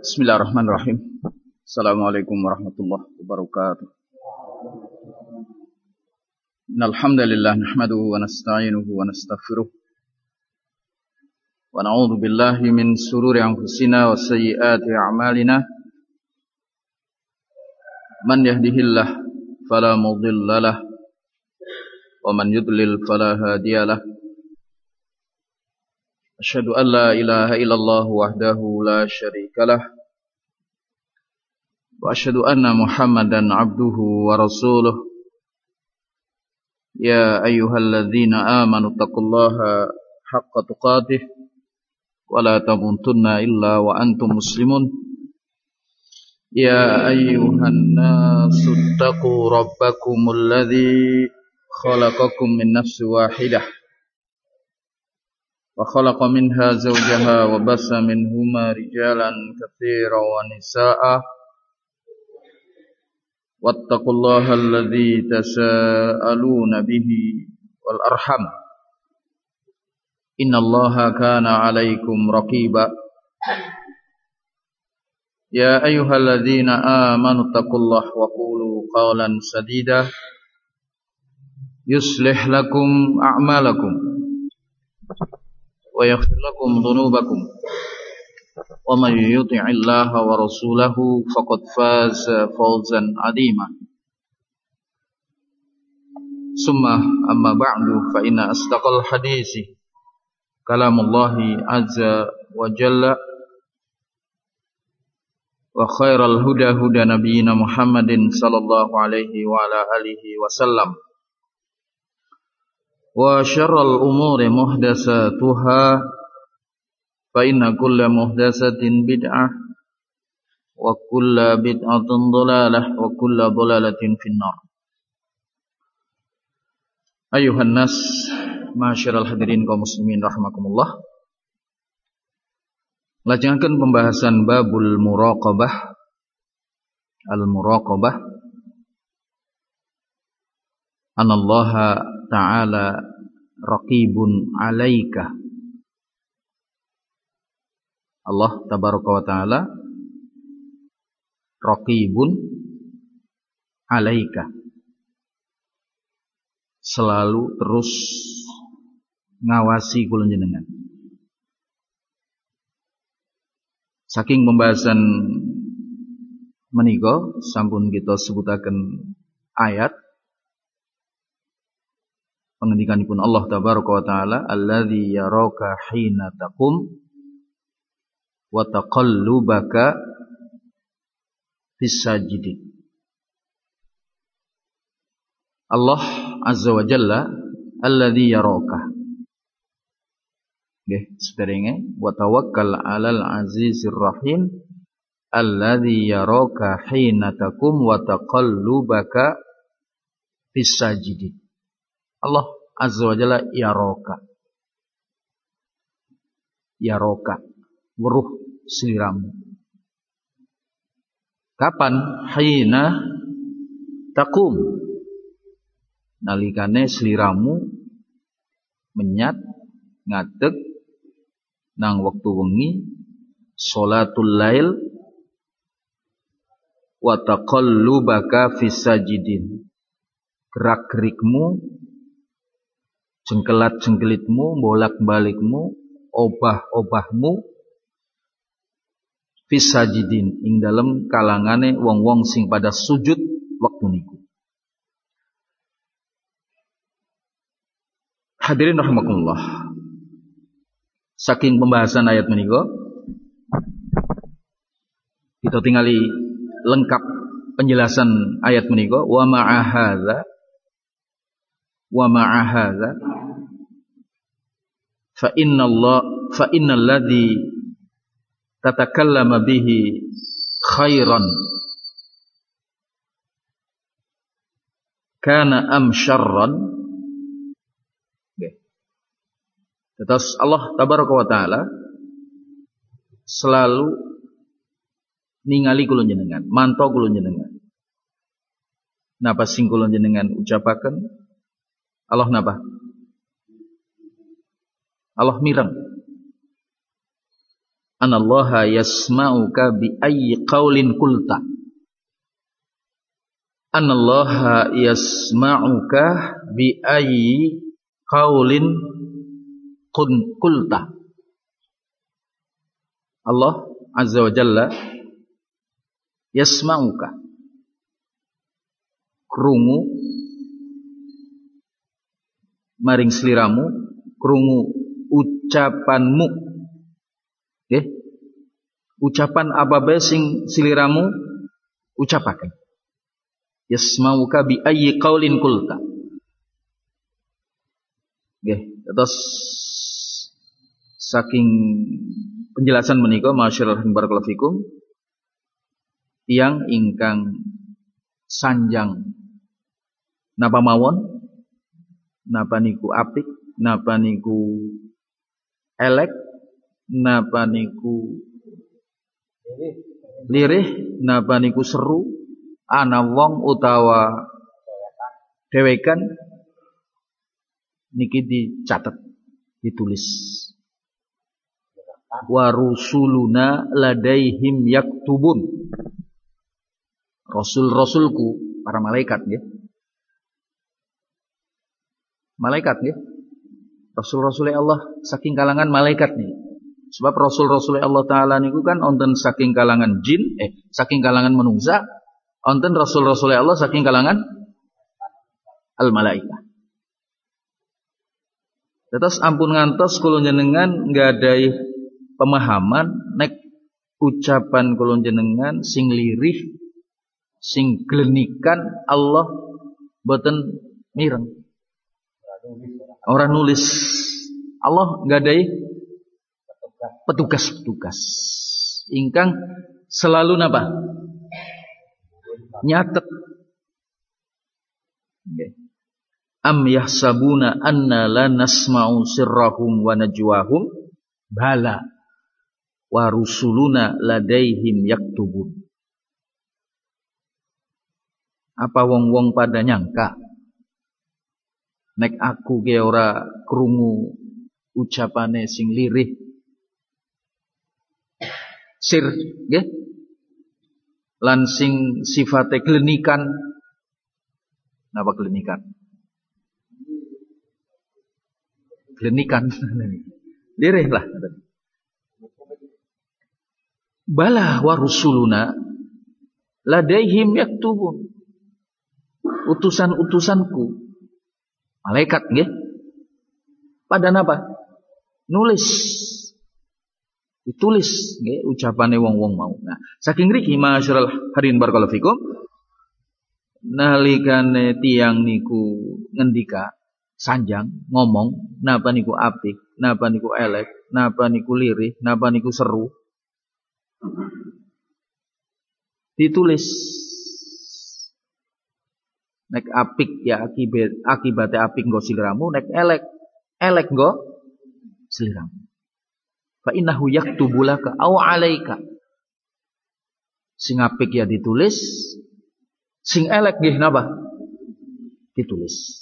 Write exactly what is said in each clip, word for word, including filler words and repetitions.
Bismillahirrahmanirrahim. Assalamualaikum warahmatullahi wabarakatuh. Innal hamdalillah nahmaduhu wa nasta'inuhu wa nastaghfiruh. Wa na'udzu billahi min shururi anfusina wa sayyiati a'malina. Man yahdihillahu fala mudilla lahu wa man yudlil fala hadiya lahu. Asyhadu an la ilaha illallah wahdahu la syarika lah wa asyhadu anna Muhammadan abduhu wa rasuluh. Ya ayyuhalladzina amanu taqullaha haqqa tuqatih wa la tamutunna illa wa antum muslimun. Ya ayyuhan nasu taqu rabbakumul ladzi khalaqakum min nafsin wahidah wa khalaqa minha zawjaha wa bassa minhuma rijalan katsiran wa nisaa'a wattaqullaha alladzi tasaaluna bihi wal arham innallaha kana 'alaikum raqiba. Ya ayyuhalladzina amanu taqullaha wa qulu qawlan sadida yuslih lakum a'malakum wa yaghfir lakum dhunubakum wa may yuti'illaha wa rasulahu faqad faza fawzan 'azima. Summa amma ba'du fa inna asdaqal hadisi kalamullahi azza wa jalla wa khairal huda huda nabiyyina Muhammadin sallallahu alaihi wa ala alihi wasallam. Wa syarrul umuri muhdatsatuha fa inna kulla muhdatsatin bid'ah wa kulla bid'atin dhalalah wa kulla dhalalatin finnar. Ayuhan nas, ma'asyiral hadirin kaum muslimin rahimakumullah. Lajengaken pembahasan babul muraqabah. Al-muraqabah anallaha ta'ala raqibun 'alaika. Allah tabaraka wa ta'ala raqibun 'alaika, selalu terus ngawasi kula jenengan. Saking pembahasan menika sampun kita sebutaken ayat pengendikanipun Allah tabaraka wa taala, alladzi yaraka hina taqum wa taqallubaka fis sajidin. Allah azza wa jalla alladzi yaraka. Nggih, sederenge wa tawakkal 'alal azizir rahim alladzi yaraka hina taqum wa taqallubaka fis sajidin. Allah azza wa jalla yaroka, yaroka, weruh sliramu. Kapan? Hina taqum, nalikane sliramu menyat ngadeg nang wektu wengi sholatul lail wa taqallubaka fis sajidin. Gerak-gerikmu, jengkelat-jengkelitmu, bolak-balikmu, obah-obahmu fis sajidin, ing dalem kalangane wong-wong sing pada sujud wektu niku. Hadirin rahimakumullah. Saking pembahasan ayat menika kita tingali lengkap penjelasan ayat menika. Wa ma'a hadza wa ma'a hadza fa inna Allah fa innal ladzi tatakallama bihi khairan kana am syarran. Terus Allah tabaraka wa taala selalu ningali kula jenengan, mantau kula jenengan. Napa sing kula jenengan ucapaken? Allah napa? Allah mireng. anallaha yasma'uka bi ayyi qaulin qulta. Anallaha yasma'uka bi ayyi qaulin qulta. Allah azza wa jalla yasma'uka, krungu maring sliramu, krungu ucapanmu. Nggih. Ucapan apa bae sing sliramu ucapaken. Yasma'uka bi ayyi qaulin qulta. Nggih, terus saking penjelasan menika masyaallah barakallahu fikum tiyang ingkang sanjang napa mawon, napa niku apik, napa niku elek, napa niku lirih, napa niku seru, ana wong utawa dhewekan niki dicatet, ditulis. Wa rusuluna ladaihim yaktubun. Rasul-rasulku, para malaikat nggih. Malaikat nggih. Rasul-rasul Allah saking kalangan malaikat nih. Sebab rasul-rasul Allah taala niku kan wonten saking kalangan jin, eh saking kalangan manungsa, wonten rasul-rasul Allah saking kalangan al malaikah. Terus ampun ngantos kula jenengan nggadahi pemahaman nek ucapan kula jenengan sing lirih, sing glenikan Allah boten mireng. Ora nulis. Allah nggadahi petugas-petugas ingkang selalu napa? Nyatet. Nggih. Am yahsabuna anna la nasma'u sirrahum wa najwahum bala wa rusuluna ladaihim yaktubun. Apa wong-wong pada nyangka nek aku ge ora krungu ucapane sing lirih sir nggih lan sing sifate glenikan. Napa glenikan? Glenikan lirih lah. Bala wa rusuluna ladaihim yaktubun. Utusan-utusanku malaikat nggih pada napa? Nulis. Ditulis nggih ucapane wong-wong mau. Nah, saking mriki masyaallah hadirin barakallahu fikum nalikane tiyang niku ngendika sanjang ngomong napa niku apik, napa niku elek, napa niku lirih, napa niku seru, ditulis. Nek apik ya akibat akibate apik nggo sliramu, nek elek elek nggo sliramu. Fa innahu yaktubu laka aw alaika. Sing apik ya ditulis, sing elek nggih napa? Ditulis.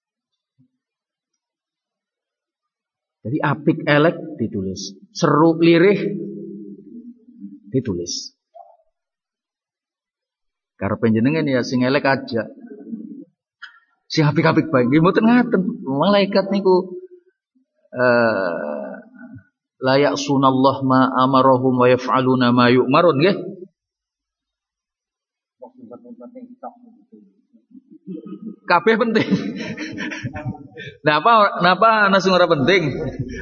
Jadi apik elek ditulis, seru lirih ditulis. Karepe jenengan ya sing elek aja. Sing apik-apik bae nggih mboten ngaten. Malaikat niku eh la ya'sunallah ma amarahum wa yaf'aluna ma yu'marun nggih. Kabeh penting. Nah, apa napa ana sing ora penting?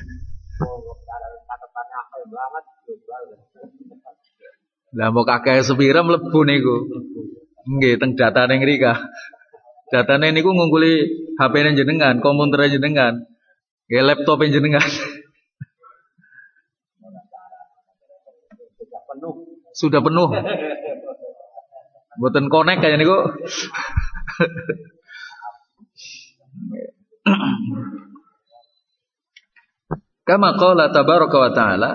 Lah mbok kakek sepira mlebu niku. Nggih teng datane ngrika. Datane niku ngungkuli H P-ne jenengan, komputer jenengan. Nggih laptop jenengan. Sudah penuh. Mboten connect kaya niku. Kama qala tabaraka wa ta'ala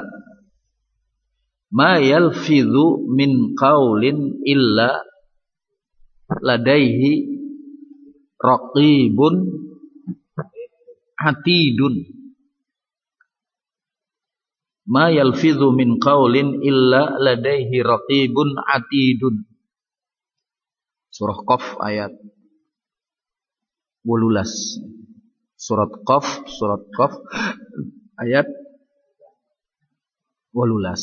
ma yalfidhu min qaulin illa ladaihi raqibun atidun. ma yalfidhu min qaulin illa ladaihi raqibun atidun. Surah Qaf ayat wolulas. Surat Qaf, surat Qaf ayat wolulas.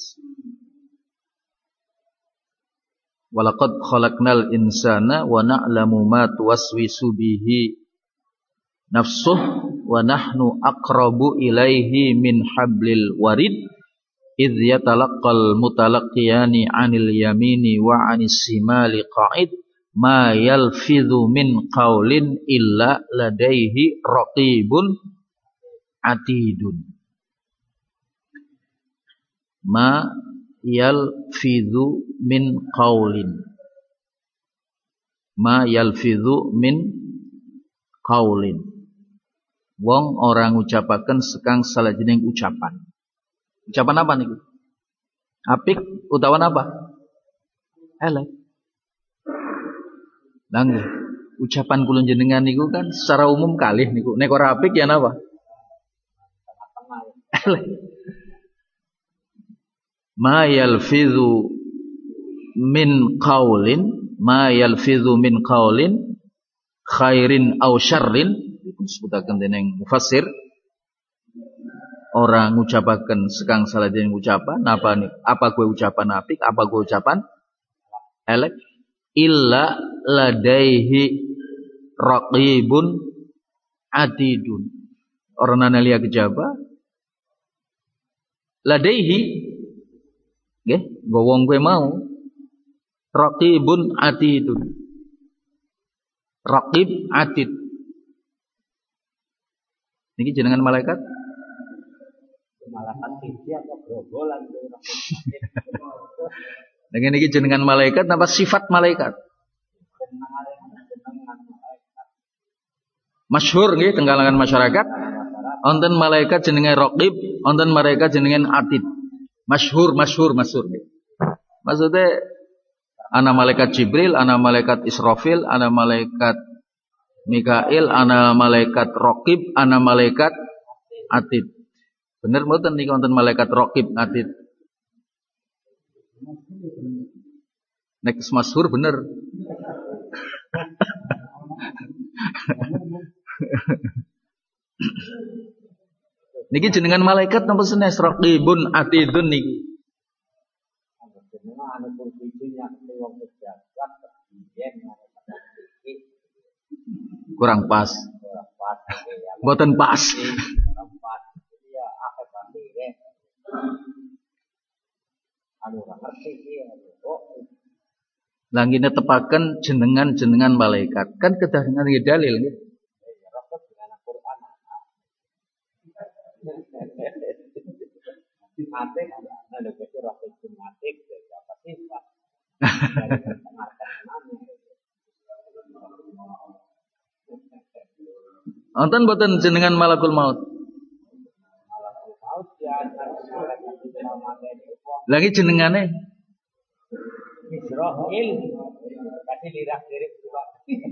Walaqad khalaqnal insana wa na'lamu ma tuwaswisu bihi nafsuh wa nahnu aqrabu ilaihi min hablil warid idh yatalaqqal mutalaqqiyani 'anil yamini wa 'anis shimali qa'id ma yalfidhu min qaulin illa ladaihi raqibun atidun. Ma yalfidhu min qaulin, ma yalfidhu min qaulin, wong orang ngucapaken sekang salajenging ucapan. Ucapan apa niku? Apik utawa apa? Elek. Lah nggih, ucapan kula jenengan niku kan secara umum kalih niku. Nek ora apik ya napa? Elek. Ma yalfidhu min qaulin, ma yalfidhu min qaulin khairin aw syarrin, disebutaken dening mufassir, orang ngucapaken sekang salajenging ucapan apa nih? Apa gue ucapan apik, apa gue ucapan elek, illa ladaihi raqibun atidun. Orang nana liya kejaba ladaihi nggih, nggo wong kowe mau raqibun atidun. Raqib atid niki jenengan malaikat? Malaikat siji atau grogolan dengan niki jenengan malaikat napa sifat malaikat? Masyhur nggih teng kalangan masyarakat wonten malaikat jenenge raqib, wonten malaikat jenenge atid. Masyhur, masyhur, masyhur. Maksudnya ana malaikat Jibril, ana malaikat Israfil, ana malaikat Mikail, ana malaikat Raqib, ana malaikat Atid. Bener mboten niki wonten malaikat Raqib Atid? Nek masyhur bener. Niki jenengan malaikat napa senes raqibun atidun niki. Kurang pas. Mboten pas. Langine tepaken jenengan-jenengan malaikat. Kan kedah dengan dalil nggih. Matik ada kecil rakyat matik apa sih Pak? Wonten boten jenengan malakul maut? Malakul maut ya lagi jenengane Israil kasih lirak lirik juga.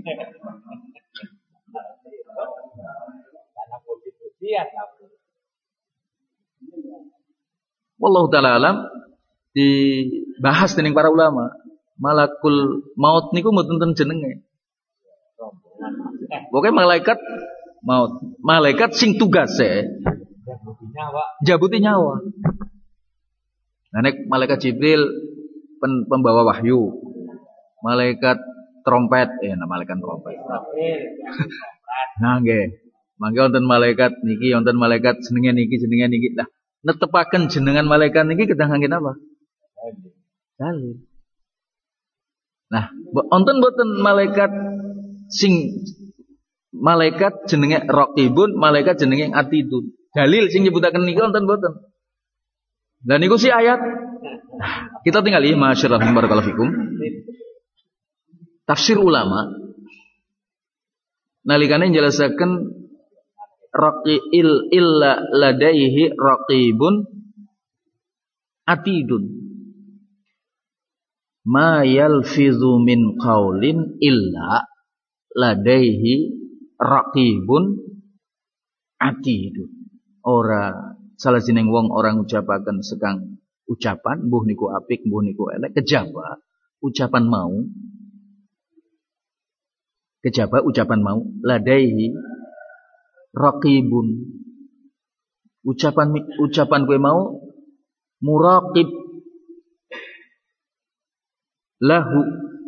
Karena puji-pujian wallahu ta'ala alam, dibahas dening para ulama. Malakul maut niku mboten jenenge. Pokoke malaikat maut, malaikat sing tugase jabuti nyawa. Jabuti nyawa. Nah nek malaikat Jibril pen, pembawa wahyu. Malaikat trompet, eh nah malaikat trompet. Nah nggih. Mangke wonten malaikat niki, wonten malaikat jenenge niki, jenenge niki. Lah netepaken jenengan malaikat niki kedah ngangge napa? Dalil. Nah, wonten boten malaikat sing malaikat jenenge raqibun, malaikat jenenge atidun. Dalil sing nyebutaken niki wonten boten? Lah niku si ayat. Kita tinggal iki masyaallah barakallahu fikum. Tafsir ulama nalikane njelasaken raqil illa ladaihi raqibun atidun ma yalfizu min qaulin illa ladaihi raqibun atidun. Ora salah sining wong orang ucapaken sekang ucapan mbuh niku apik mbuh niku elek kejaba ucapan mau kejaba ucapan mau ladaihi raqibun ucapan ucapan kowe mau muraqib lahu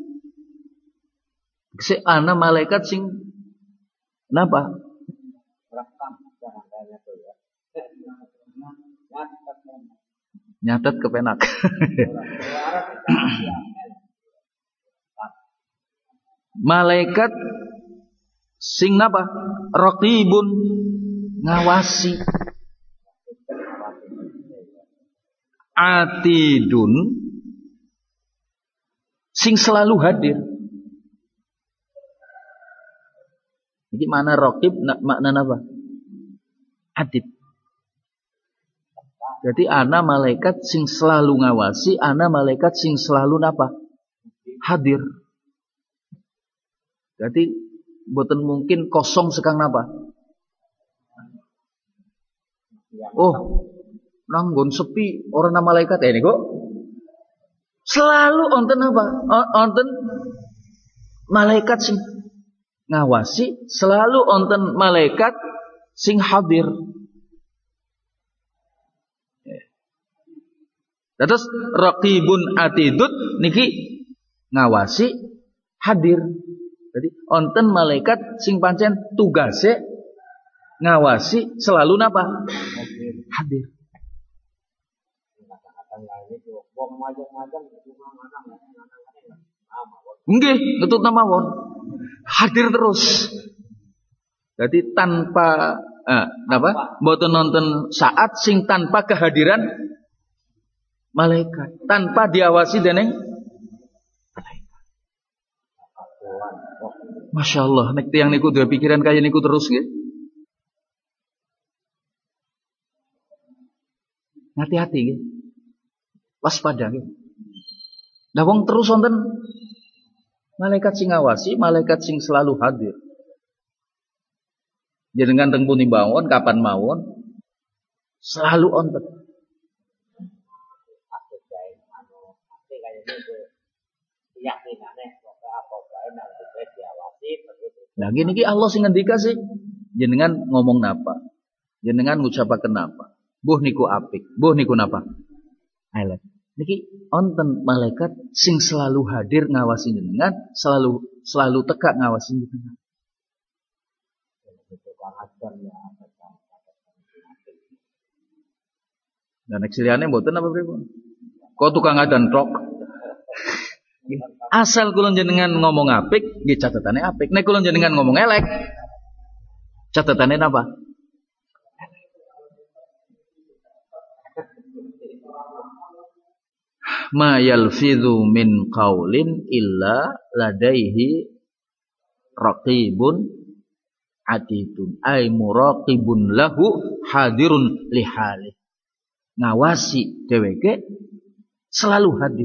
si ana malaikat sing napa nyatet kepenak malaikat sing napa raqibun ngawasi atidun sing selalu hadir. Iki mana raqib makna apa? Atid. Jadi ana malaikat sing selalu ngawasi, ana malaikat sing selalu napa? Hadir. Jadi boten mungkin kosong sekang napa? Oh, nanggon sepi orang nama malaikat ini kok. Selalu onten apa? Onten malaikat sing ngawasi, selalu onten malaikat sing hadir. Terus raqibun atidud niki ngawasi hadir. Jadi onten malaikat sing pancen tugase ngawasi selalu napa? Hadir. Nggih, ngetut mawon. Hadir terus. Jadi tanpa eh, apa? Mboten nonton saat sing tanpa kehadiran malaikat, tanpa diawasi dening malaikat. Masya Allah, nek tiyang niku duwe pikiran kaya niku terus nggih. Hati-hati nggih. Waspada nggih. Lah wong terus wonten malaikat sing ngawasi, malaikat sing selalu hadir. Jenengan teng pundi mawon, kapan mawon, selalu wonten. Nah gini ki Allah sing ngendika sih, jenengan ngomong napa, jenengan ngucapaken napa, buh niku apik, buh niku napa, elek. Niki onten malaikat sing selalu hadir ngawasi jenengan, selalu selalu tekak ngawasi jenengan. Dan nek siliyane mboten apa pripun? Kok tukang adan tok. Asal kula jenengan ngomong apik, nggih catetane apik. Nek kula jenengan ngomong elek, catetane napa? Ma yalfidhu min qaulin illa ladaihi raqibun atidun ay muraqibun lahu hadirun lihali. Ngawasi dheweke selalu hadir.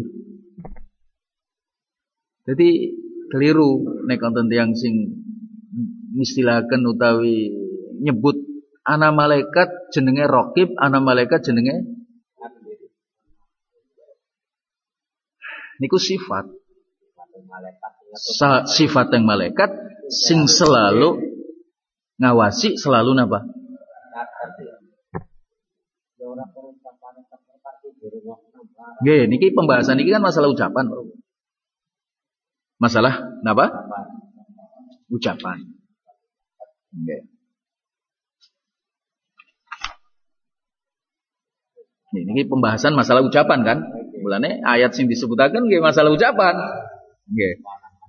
Jadi keliru nek wonten tiyang sing ngistilahaken utawi nyebut ana malaikat jenenge raqib, ana malaikat jenenge niku sifat Sa, sifat yang malaikat sing selalu ngawasi selalu napa? Nggih, niki pembahasan niki kan masalah ucapan, Bro. Masalah napa? Ucapan. Nggih. Niki pembahasan masalah ucapan kan? Mulane ayat sing disebutaken nggih masalah ucapan. Nggih.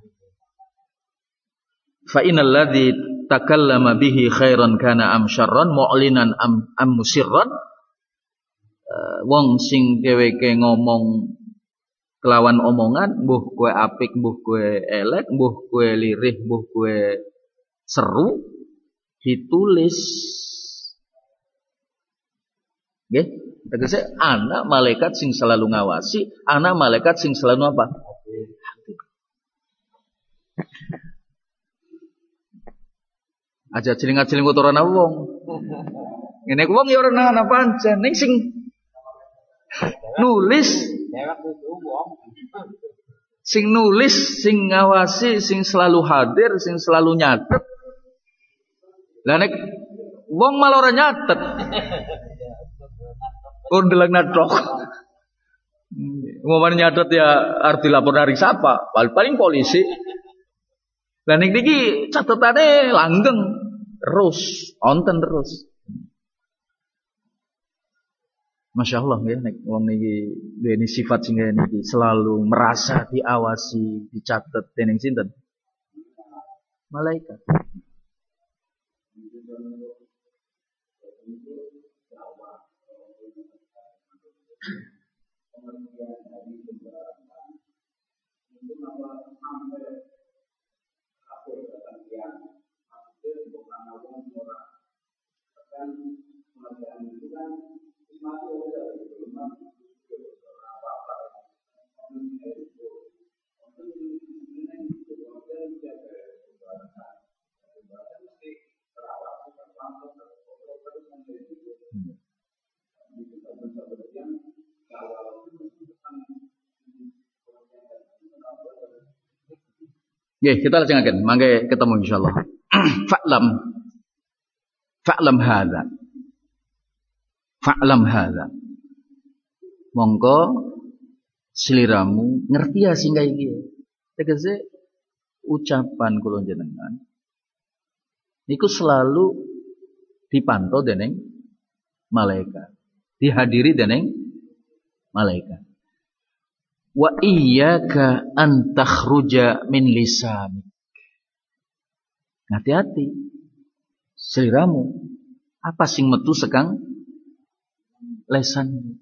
Fa innal ladzi takallama bihi khairan kana am syarran mu'linan am, am musirran. Uh, wong sing dheweke ngomong kelawan omongan mbuh kowe apik mbuh kowe elek mbuh kowe lirih mbuh kowe seru ditulis. Nggih, tegese ana malaikat sing selalu ngawasi, ana malaikat sing selalu apa? Aja jeling-jeling kotoran wong. Ngene ku wong ya ora nang pancen ning sing nulis sing nulis, sing ngawasi, sing selalu hadir, sing selalu nyatet. Lah nek wong malah ora nyatet. Pun deleng natrok. Ngomong nyatet ya arep dilapor dari siapa? Paling polisi. Lah nek niki catetane langgeng terus, onten terus. Masya Allah ya, nek wong niki duweni sifat sing niki selalu merasa diawasi, dicatat dening sinten? Malaikat. Ya, kita lajengaken, mangke ketemu insyaallah. Fa'lam Fa'lam hadza. Fa'lam hadza. Monggo sliramu ngerti ya sing iki. Tegese ucapan kula jenengan niku selalu dipantau dening malaikat, dihadiri dening malaikat. Wa iyyaka an takhruja min lisanik. Hati-hati. Sliramu apa sing metu sekang lesan.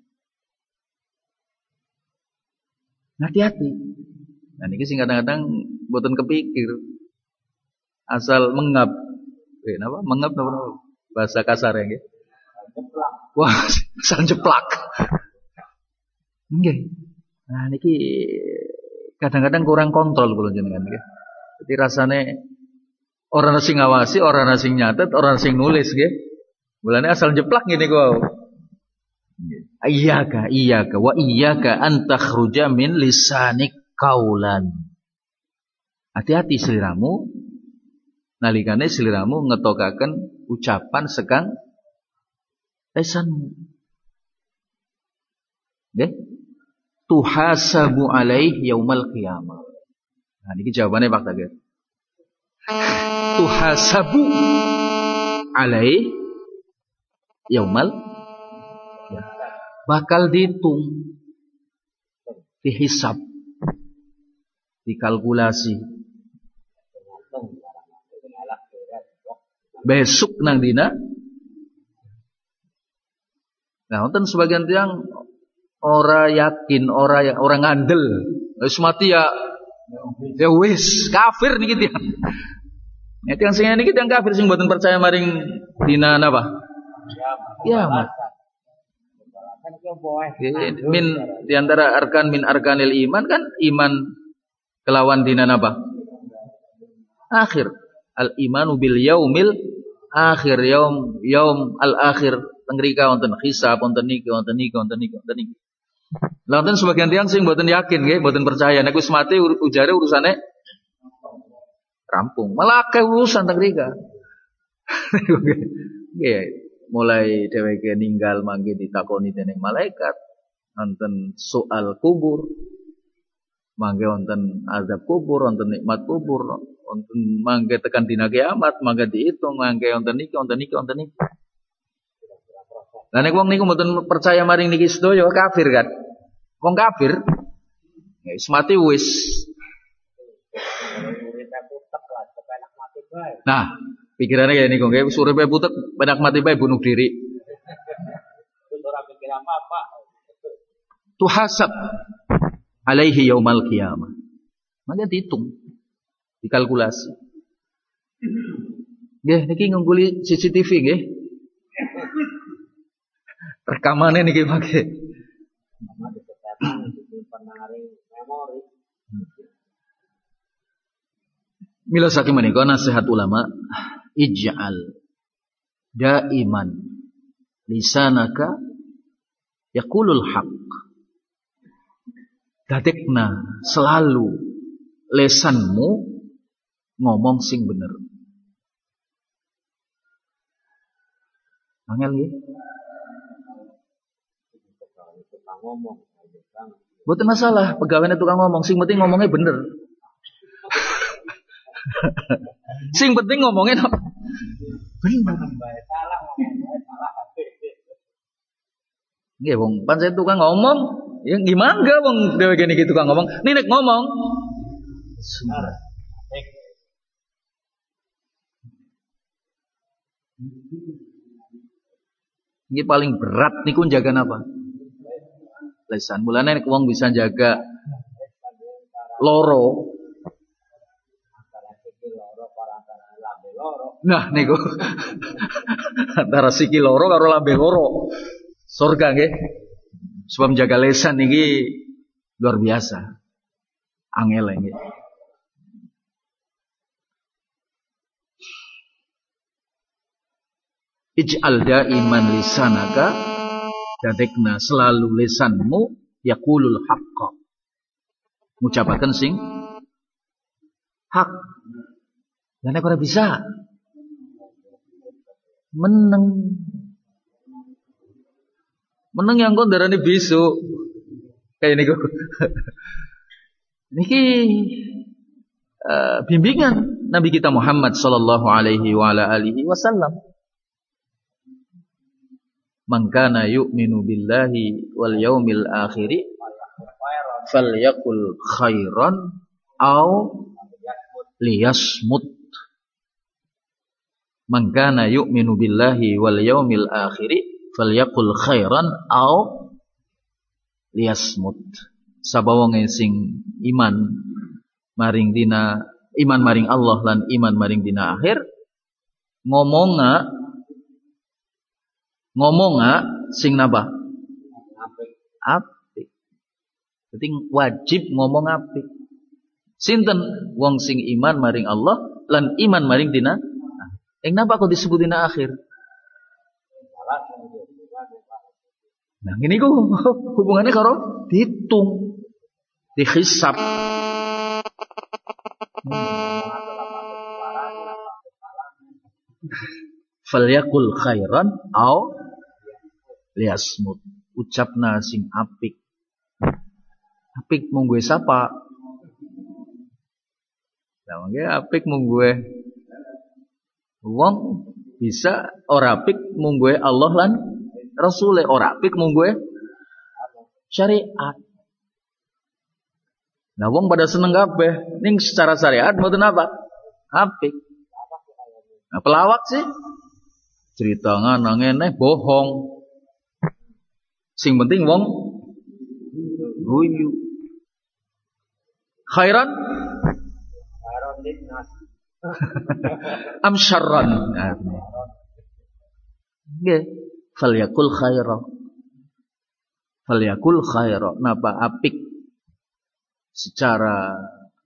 Hati-hati. Nah niki sing kadang-kadang mboten kepikir. Asal mengap. Eh napa? Mengap napa? Bahasa kasar ya nggih. Wah, asal jeplak. Nggih. Nah niki kadang-kadang kurang kontrol kula jenengan nggih. Jadi rasane orang sing ngawasi, orang sing nyatet, orang sing nulis nggih. Mulane asal jeplak ngene kok. Iyyaka iyyaka wa iyyaka an takhruja min lisanik qaulan. Hati-hati sliramu nalikane sliramu ngetokaken ucapan sekang lesanmu. Nggih. Tuhasabu alaih yaumal qiyamah. Nah niki jawabane Pak Tagir. Tuhasabu alaih yaumal ya. Bakal dihitung, dihisab, dikalkulasi. Besok nang dina. Nah, wonten sebagian tiyang ora yakin, ora orang ngandel. Wis mati ya ya wis kafir niki tiyang. Nek tiyang sing niki tiyang kafir sing mboten percaya maring dina napa? Kiamat. Min diantara arkan min arkanil iman kan iman kelawan dina napa? Akhir. Al imanu bil yaumil akhir, yaum yaum al akhir. Tengrika wonten hisab, wonten niki, wonten niki, wonten niki, wonten niki. Lah wonten sebagian tiyang sing mboten yakin nggih, mboten percaya nek wis mati ujare urusane rampung. Malah akeh urusan tengrika. Nggih, mulai dheweke ninggal mangke ditakoni dening malaikat, wonten soal kubur. Mangke wonten azab kubur, wonten nikmat kubur, wonten mangke tekan dina kiamat, mangke diitung, mangke wonten niki, wonten niki, wonten niki. Lah nek wong niku mboten percaya maring niki sedaya kafir kan. Wong kafir wis mati wis. Nah, pikirannya kayak niku nggih, uripe putek penak mati bae bunuh diri. Wis ora mikir apa-apa. Tuhasab alaihi yaumal qiyamah. Mangke dihitung, dikalkulasi. Nggih niki ngungguli C C T V nggih. Rekamannya niki mangke. Mila saking menika nasihat ulama, ij'al daiman lisanaka yaqulul haq. Dadekna selalu lesanmu ngomong sing bener. Angel nggih. Mboten masalah pegawainya tukang ngomong, sing penting ngomongnya bener. Sing penting ngomongnya apa? Bener. Nggih wong pancen tukang ngomong, ya gimana enggak wong dhewe kene iki tukang ngomong, nek ngomong. Ini paling berat niku jaga apa? Lesan. Mulane nek wong bisa jaga loro. Nah niku antara siki loro karo lambe loro. Surga nggih. Sebab menjaga lesan niki luar biasa. Angel nggih. Ij'al daiman lisanaka, dadekna selalu lisanmu yaqulul haqqa. Ngucapaken sing hak. Lah nek ora bisa meneng. Meneng yang kok darane bisu. Kayak niku. Niki uh, bimbingan Nabi kita Muhammad sallallahu alaihi wa ala alihi wasallam. Man kana yu'minu billahi wal yaumil akhir falyakul khairan aw liyasmut. Man kana yu'minu billahi wal yaumil akhir falyakul khairan aw liyasmut. Sabawonge sing iman maring dina iman maring Allah lan iman maring dina akhir ngomonga ngomonga sing napa? Apik. Dadi wajib ngomong apik. Sinten wong sing iman maring Allah lan iman maring dina. Ing napa kok disebut dina akhir? Nah ini kok hubungannya karo dihitung, dihisab. Falyakul khairan au liyasmut. Ucapna sing apik. Apik mung gue sapa? Lah mangke apik mung gue wong bisa ora apik mung gue Allah lan Rasul, ora apik mung gue syariat. Nah wong pada seneng kabeh ning secara syariat mboten apa? Apik. Nah pelawak sih cerita ngene bohong. Sing penting wong guyu. Khairan am syarran. Nggih, falyakul khaira. Falyakul khaira. Napa apik secara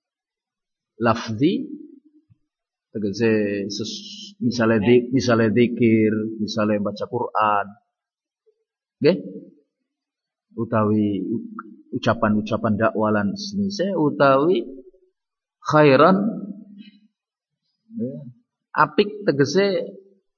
lafzi tegese misalnya di, misalnya zikir, misalnya baca Quran. Nggih? Utawi ucapan-ucapan dakwalan senise utawi khairan apik tegese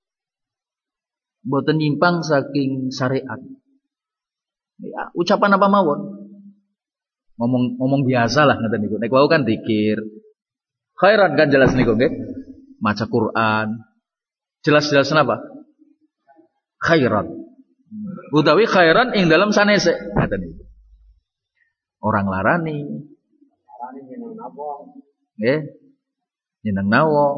boten nyimpang saking syariat. Ya, ucapan apa mawon? Ngomong ngomong biasa lah ngeten niku. Nek wau kan zikir. Khairan kan jelas niku nggih. Maca Quran. Jelas-jelas apa? Khairan. Utawi khairan ing dalam sanese ngeten niku. Orang larani. Larani nyeneng nawong. Nggih. Nyeneng nawong.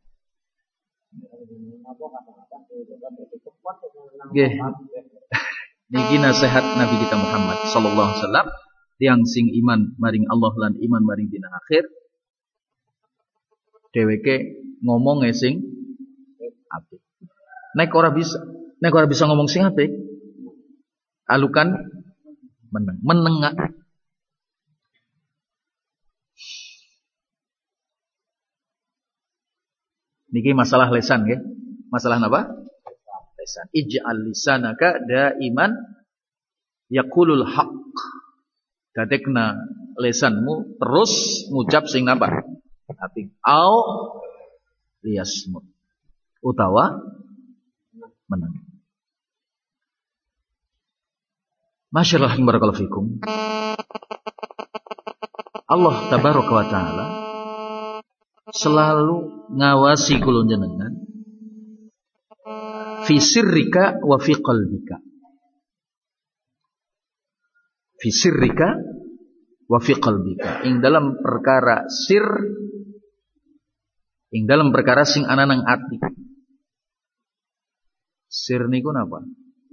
Nggih. Niki nasihat Nabi kita Muhammad sallallahu alaihi wasallam tiyang sing iman maring Allah lan iman maring dina akhir dheweke ngomong sing apik. Nek ora bisa, nek ora bisa ngomong sing apik, alukan meneng, menengak. Niki masalah lesan nggih. Masalah napa? lisan. Ij'al lisanaka daiman yaqulul haqq. Dadekna lisanmu terus ngucap sing napa? Apik. Au liyasmut. Utawa menang. Masyaallah barakallahu fikum. Allah tabaraka wa taala selalu ngawasi kula jenengan fi sirrika wa fi qalbika. Fi sirrika wa fi qalbika. Ing dalam perkara sir, ing dalam perkara sing ana nang ati. Sir niku napa?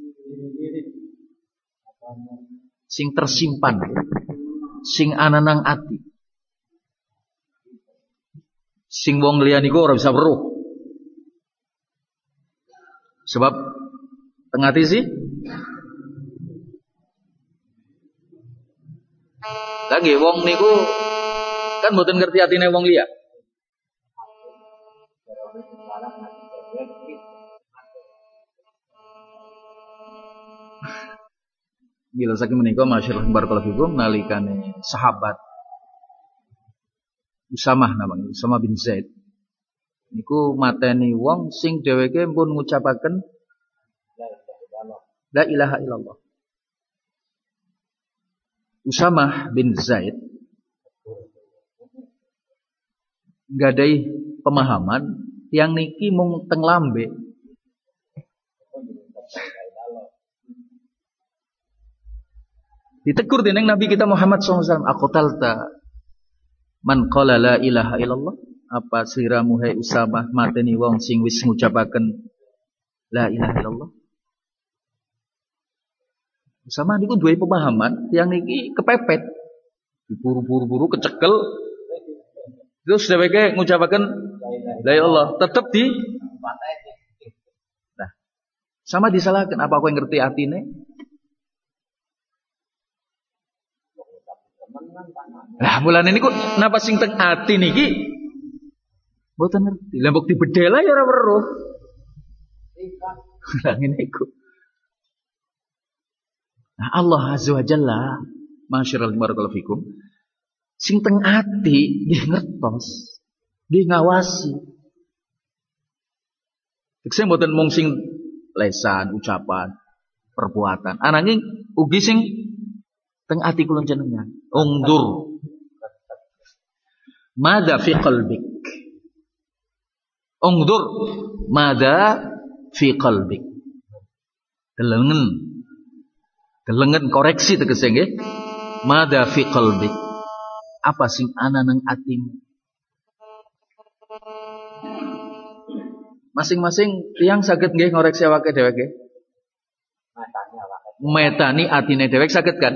Sing tersimpan, sing ana nang ati. Sing wong liya niku ora bisa weruh. Sebab teng ati sih lagi wong niku kan mboten ngerti atine wong liya. Bila saking menika masyaallah barakallahu fikum nalikane sahabat Usamah namanya, Usamah bin Zaid. Niku mateni wong sing dheweke pun ngucapaken la ilaha illallah. Usamah bin Zaid gadai pemahaman yang niki mung teng lambe. Ditegur dening Nabi kita Muhammad sallallahu alaihi wasallam, aqtalta man qala la ilaha illallah? Apa siramu hai Usamah mateni wong sing wis ngucapaken la ilaha illallah? Usamah niku duwe pemahaman yang niki kepepet. Diburu-buru-buru kecekel. Terus dheweke ngucapaken la ilaha illallah, tetep di nah, sama disalahkan. Apa kowe ngerti atine? Lah mulane niku napa sing teng ati niki mboten ngerti. Lah mbok dibedhela ya ora weruh. Lah ngene iku. Nah Allah azza wa jalla masyarul barakallahu fikum sing teng ati nggih ngertos, nggih ngawasi. Tekse mboten mung sing lesan, ucapan, perbuatan. Ananging ugi sing teng ati kula jenengan. Ungdur. Mada fi qalbik. Ungdur. Mada fi qalbik. Delengen. Delengen koreksi tegese nggih. Mada fi qalbik. Apa sing ana nang atimu? Masing-masing tiyang saged nggih ngoreksi awake dhewe nggih. Metani atine dhewek saged kan?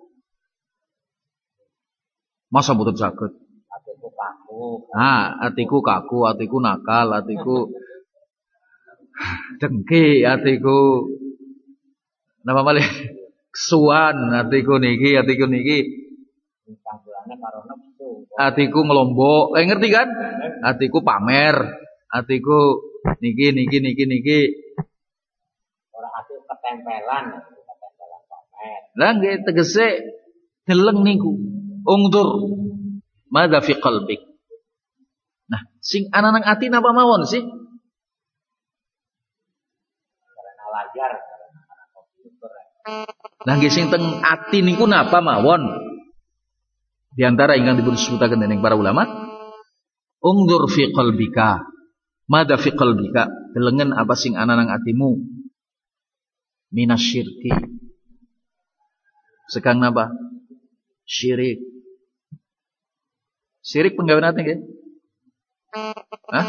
Masa mboten saged? Atiku kaku. Ah, atiku kaku, atiku nakal, atiku dengki, atiku napa malih? Kesuwan, atiku niki, atiku niki. Atiku ngelombok. Eh ngerti kan? Atiku pamer, atiku niki niki niki niki. Ora atiku ketempelan, ketempelan pamer. Lah nggih tegese deleng niku. Ungdur madza fi qalbik. Nah, sing ana nang ati napa mawon sih? Karena lajar, karena komputer. Lah nggih sing teng ati niku napa mawon? Di antara ingkang dipun sebutaken dening para ulama, ungdur fi qalbika. Madza fi qalbika? Delengen apa sing ana nang atimu? Minasyirki. Sekang napa? Syirik. Syirik penggawean ati nggih? Hah?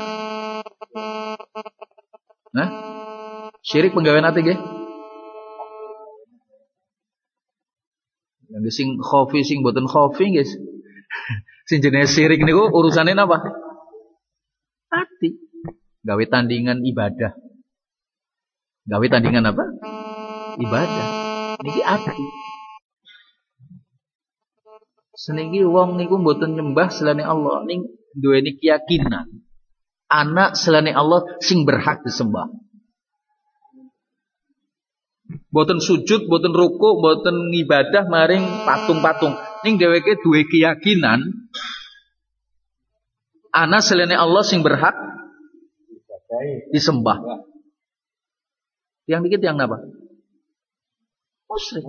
Nah? Syirik penggawean ati nggih? Yang sing khofi sing mboten khofi nggih. Sing jenis syirik niku urusane napa? Ati. Gawe tandingan ibadah. Gawe tandingan apa? Ibadah. Niki ati. Seniki wong niku mboten nyembah selane Allah, ning duweni keyakinan anak selane Allah sing berhak disembah. Mboten sujud, mboten ruku, mboten ngibadah maring patung-patung. Ning dheweke duwe keyakinan ana selene Allah sing berhak disembah. Yang dikit yang apa? Musyrik.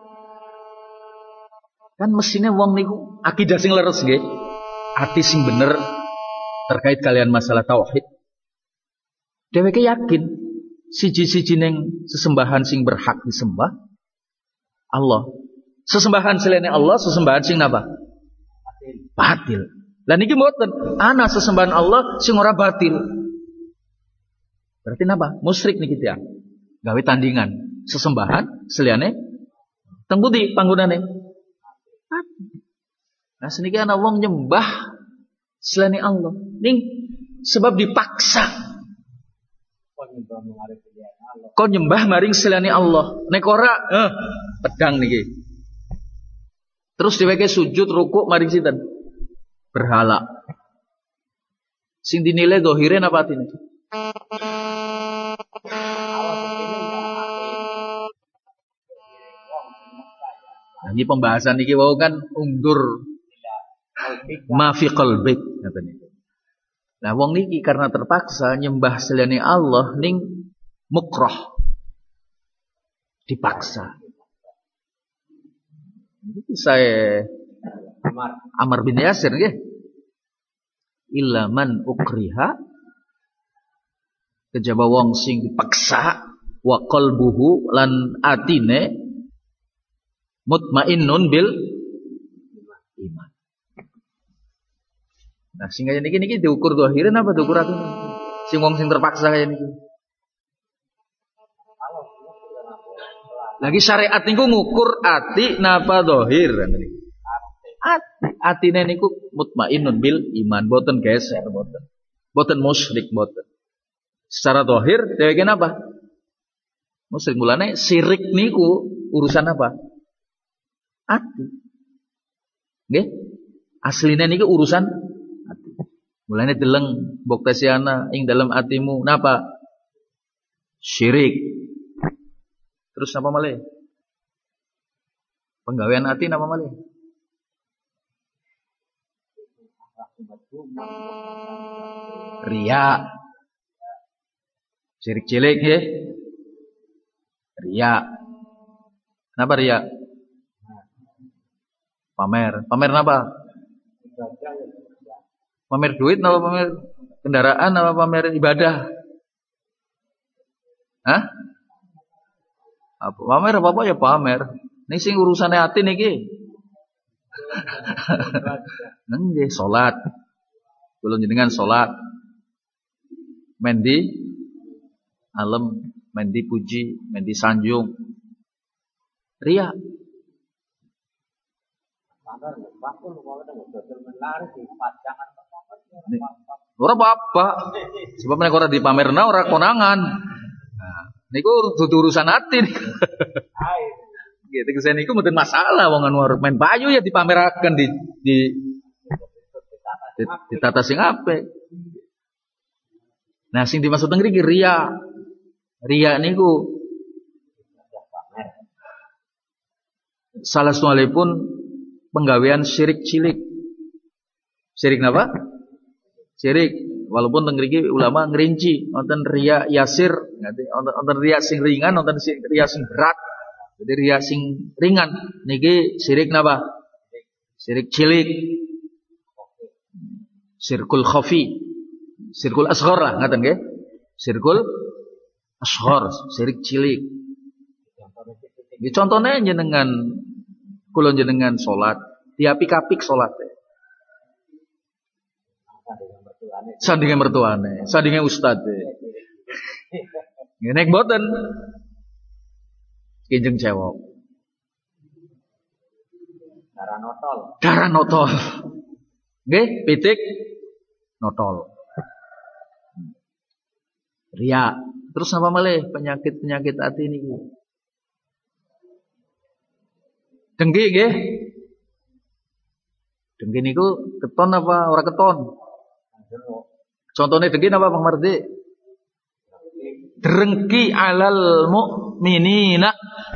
Kan mestinya wong niku akidah sing leres nggih. Ati sing bener terkait kalian masalah tauhid. Dheweke yakin siji-siji ning sesembahan sing berhak disembah Allah. Sesembahan selain Allah, sesembahan sing napa? Batil. Batil. Lah niki mboten, ana sesembahan Allah sing ora batil. Berarti napa? Musyrik niki tiyang. Gawe tandingan sesembahan seliyane teng pundi panggonane? Nah seniki ana wong nyembah selain Allah. Ning sebab dipaksa. Kon nyembah maring selani Allah. Nek ora eh pedang niki. Terus dheweke sujud rukuk maring sinten? Berhala. Sing dinilai zahire napa atine? Nah, ini pembahasan niki wau kan undur ma fi qalbik katanya. Nah wong niki karena terpaksa nyembah selene Allah ning mukrah. Dipaksa. Ini saya Amr bin Yasir nggih. Illa man ukriha kejaba wong sing dipaksa wa qalbuhu lan atine mutmainnun bil iman. Nah sing kaya niki niki diukur zahirin apa diukur atine? Sing wong sing terpaksa kaya niki. Lagi syariat niku ngukur ati napa zahir niki. Ati atine niku mutmainnun bil iman, boten geser, boten. Boten musyrik, boten. Secara zahir dheweke napa? Musyrik. Mulane syirik niku urusan apa? Ati. Nggih? Asline niku urusan ati. Mulane deleng boktesiana ing dalam atimu napa? Syirik. Terus apa malih? Penggawean ati napa malih? Riya. Syirik cilik nggih. Riya. Kenapa riya? Pamer. Pamer napa? Pamer duit napa pamer kendaraan napa pamer ibadah? Hah? Apa pamer apa-apa ya pamer. Ning sing urusane ati niki. Nggih salat. Kula jenengan salat. Mendi alem, mendi puji, mendi sanjung. Riya. Ora apa-apa. Sebab nek ora dipamerna ora konangan. Nah, niku dudu urusan ati. Gitu kesene niku mboten masalah wong anu main payu ya dipameraken di di ditata sing apik. Nah, sing dimaksud ngriki riya. Riya niku salah satunggalipun penggawean syirik cilik. Syirik napa? Syirik. Walaupun teng mriki ulama ngerinci wonten riya yasir, wonten riya sing ringan, wonten riya sing berat. Jadi riya sing ringan niki syirik napa? Syirik cilik. Syirkul khafi. Syirkul asghar lah ngaten nggih. Syirkul asghar, syirik cilik. Iki contone jenengan kula jenengan salat, diapik-apik salate. Sandinge mertuane, sandinge ustade. Ngene mboten. Kinjeng cewek. Darah notol. Darah notol. Nggih, pitik notol. Riya. Terus apa malih penyakit-penyakit hati niki? Dengki nggih. Dengki niku keton apa ora keton? Contohnya dengki apa Bang Mardi? Drengki alal mu mu'minina.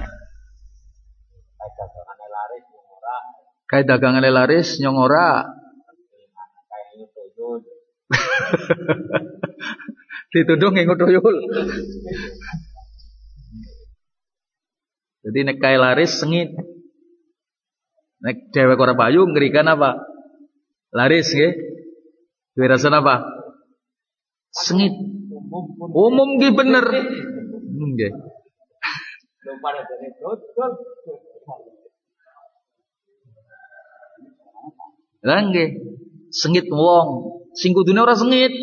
Kayak dagangan laris nyong ora. Ditudung nggo tuyul. Jadi nek kae laris sengit. Nek dewek ora payu ngerikan apa? Laris nggih. Duwe rasa apa? Sengit. Umum nggih bener. Nggih. Lah nggih. Sengit wong, sing kudune ora sengit.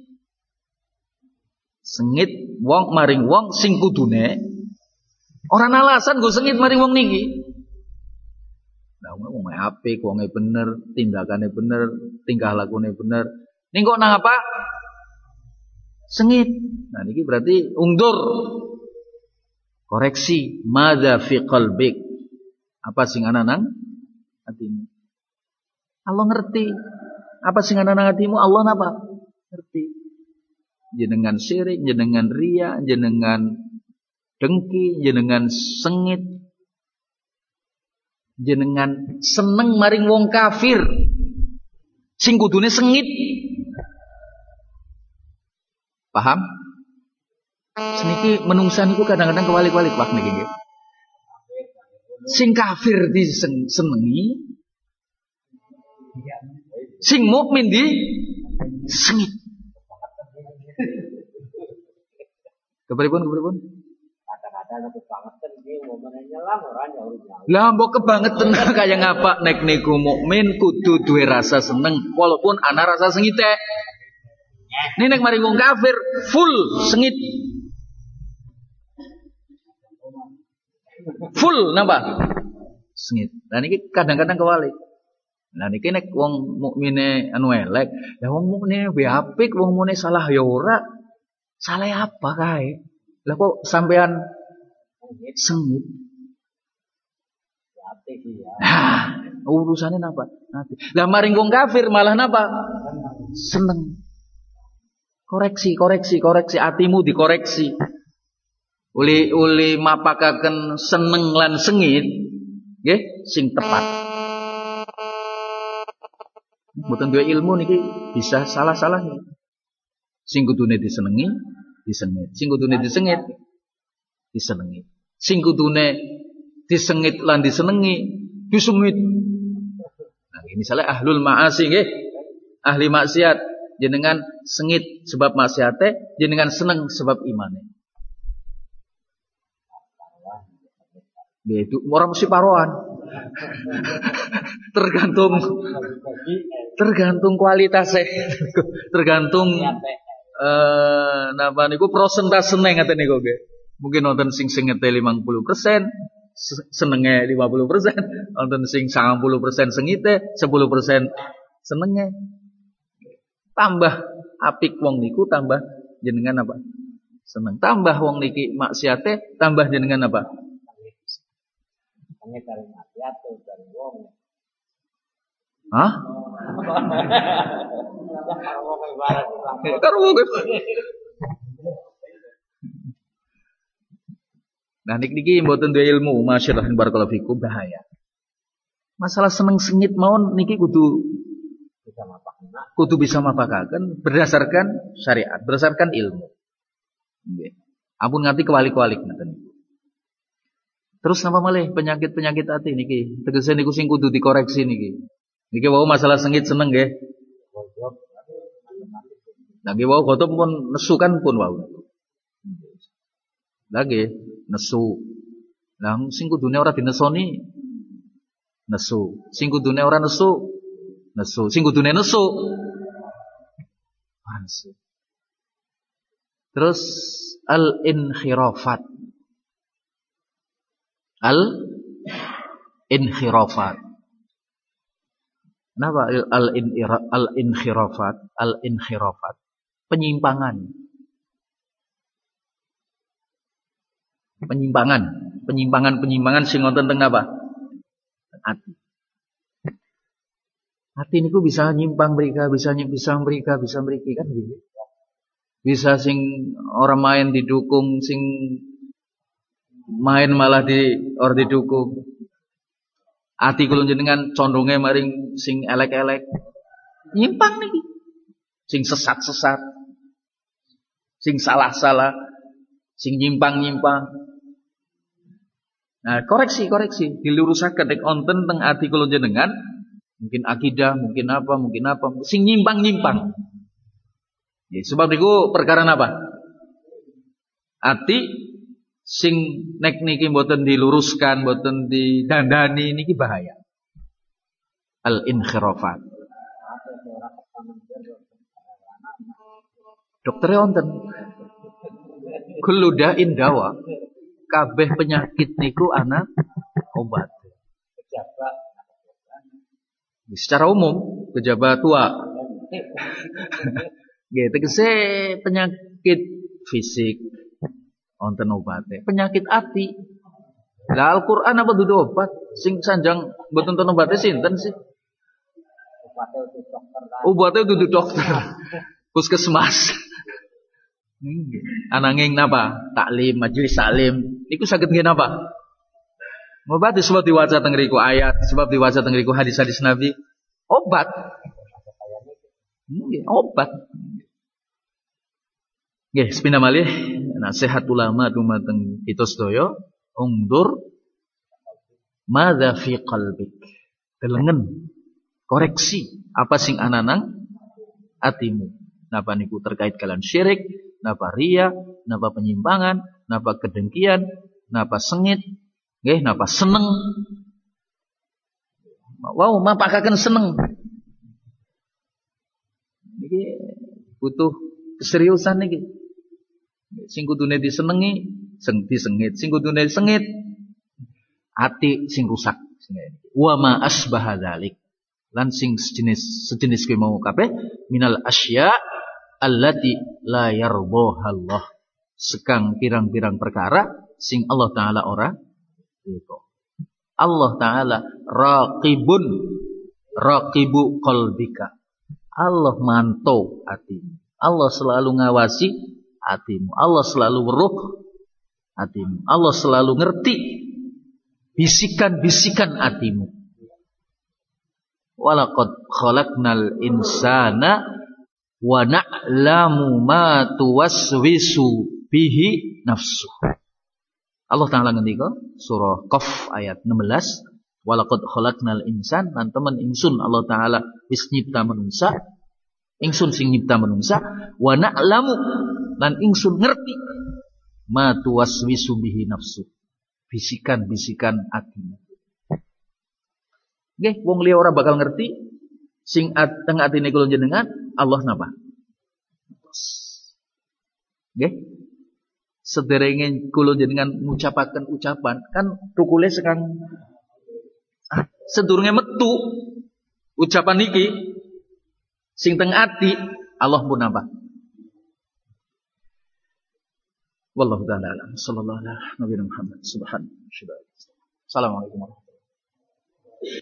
Sengit wong maring wong sing kudune ora alasan go sengit maring wong niki. Lah wong apik, wonge bener, tindakane bener, tingkah lakune bener. Ning kok nang apa? Sengit. Nah niki berarti ungdur. Koreksi, madza fi qalbik? Apa sing ana nang atimu? Allah ngerti. Apa sing ana nang atimu? Allah napa? Ngerti. Jenengan syirik, jenengan riya, jenengan dengki, jenengan sengit, jenengan seneng maring wong kafir sing kudune sengit. Paham? Seniki menungsa niku kadang-kadang kewalik-walik Pak niki nggih. Sing kafir disenengi, sing mukmin di sengit. Kepripun kepripun? Kata-kata nek kebangetan iki momene nyelam ora nyaur. Lah mbok kebangetan kaya ngapa nek niku mukmin kudu duwe rasa seneng walaupun ana rasa sengite. Nek nek mari wong kafir full sengit. Full napa? Sengit. Lah niki kadang-kadang kewalik. Lah niki nek wong mukmine anu elek, lah wong mukmine be apik, wong mukmine salah ya ora. Salah apa kae? Lah kok sampean sengit? Nah, urusannya napa? Nanti. Lah maring wong kafir malah napa? Seneng. Koreksi, koreksi, koreksi atimu dikoreksi. Uli uli mapakaken seneng lan sengit, nggih, sing tepat. Mboten duwe ilmu niki bisa salah-salah niki. Sing kudune disenengi, disengit. Sing kudune disengit, disenengi. Sing kudune disengit lan disenengi, disengit. Nah, misalnya ahlul ma'asi nggih. Ahli maksiat jenengan sengit sebab maksiate, jenengan seneng sebab imane. Itu orang mesti paruan. tergantung tergantung kualitasnya. tergantung eh napa niku prosentasene ngaten niku nggih. Mungkin wonten sing sengete lima puluh persen, senenge lima puluh persen, wonten sing sembilan puluh persen sengite, sepuluh persen senenge. Tambah apik wong niku tambah jenengan apa? Seneng. Tambah wong niki maksiate, tambah jenengan apa? Seneng dari maksiat dari wong. Hah? Karo wong. Nah niki niki mboten duwe ilmu, masyaallah barakallahu fikum bahaya. Masalah seneng sengit mawon niki kudu kudu bisa mapakaken berdasarkan syariat, berdasarkan ilmu. Nggih. Ampun nganti kewalik-walik ngoten niku. Terus napa malih penyakit-penyakit ati niki? Tegese niku sing kudu dikoreksi niki. Niki wau masalah sengit seneng nggih. Lagi wau gotob pun nesu kan pun wau. Lagi nesu. Lah sing kudune ora dinesoni nesu. Sing kudune ora nesu nesu. Sing kudune nesu nesu. Terus al-inkhirafat. Al-inkhirafat. Kenapa al-inkhirafat? Al-inkhirafat. Penyimpangan. Penyimpangan. Penyimpangan-penyimpangan sing wonten teng apa? Ati. Ati niku bisa nyimpang mrika, bisa bisa mrika, bisa mriki kan gitu. Bisa sing orang main didukung, sing main malah di or didukung. Ati kula jenengan condonge maring sing elek-elek. Nyimpang niki. Sing sesat-sesat. Sing salah-salah, sing nyimpang-nyimpang. Nah, koreksi-koreksi dilurusaken nek wonten teng ati kula jenengan, mungkin akidah, mungkin apa, mungkin apa, sing nyimpang-nyimpang. Ya, sebab niku perkara napa? Ati sing nek niki mboten diluruskan, mboten didandani niki bahaya. Al-inkhirafat. Doktere wonten. Kullu da'in dawa. Kabeh penyakit niku ana obat. Secara umum, pejabat tua. Nggih, tegese penyakit fisik wonten obate. Penyakit ati. Lah Al-Qur'an apa dudu obat? Sing sanjang mboten wonten obate sinten sih? Obate dudu dokter. Puskesmas. Ananging napa? Taklim, majelis taklim. Niku saged nggih napa? Ngobati sebab diwaca teng ngriku ayat, sebab diwaca teng ngriku hadis-hadis Nabi. Obat. Nggih, obat. Nggih, sepindah malih nasihat ulama dumateng kita sedaya, ungdur madza fi qalbik. Delengen, koreksi apa sing ana nang atimu. Napa niku terkait kalian syirik, napa riya, napa penyimpangan, napa kedengkian, napa sengit, nggih, napa seneng. Wow, mapakaken seneng. Niki butuh keseriusan niki. Sing kudune disenengi, sing disengit, sing kudune disengit, ati sing rusak. Wa ma asbaha dzalik. Lan sing sejenis sejenis kuwi mau kabeh minal asya allati la yardaha Allah. Sekang pirang-pirang perkara sing Allah taala ora itu. Allah taala raqibun raqibu qalbika. Allah mantau hatimu. Allah selalu ngawasi hatimu. Allah selalu weruh hatimu. Allah selalu ngerti bisikan-bisikan hatimu. Walaqad khalaqnal insana wa na'lamu ma tuwaswisu bihi nafsu. Allah Ta'ala ngendika surah Qaf ayat enam belas, walaqad khalaqnal insan, lan temen ingsun Allah Ta'ala wis nyipta manungsa, ingsun sing nyipta manungsa, wa na'lamu, lan ingsun ngerti ma tuwaswisu bihi nafsu, bisikan-bisikan atimu. Nggih, wong liya ora bakal ngerti sing teng atine kula jenengan Allah napa? Nggih. Sederenge kula jenengan ngucapaken ucapan kan tukule sekang ah, sedurunge metu ucapan niki sing teng ati Allah pun napa? Wallahu ta'ala alam. Sallallahu alaihi Nabi Muhammad subhanahu wa ta'ala. Assalamualaikum warahmatullahi wabarakatuh.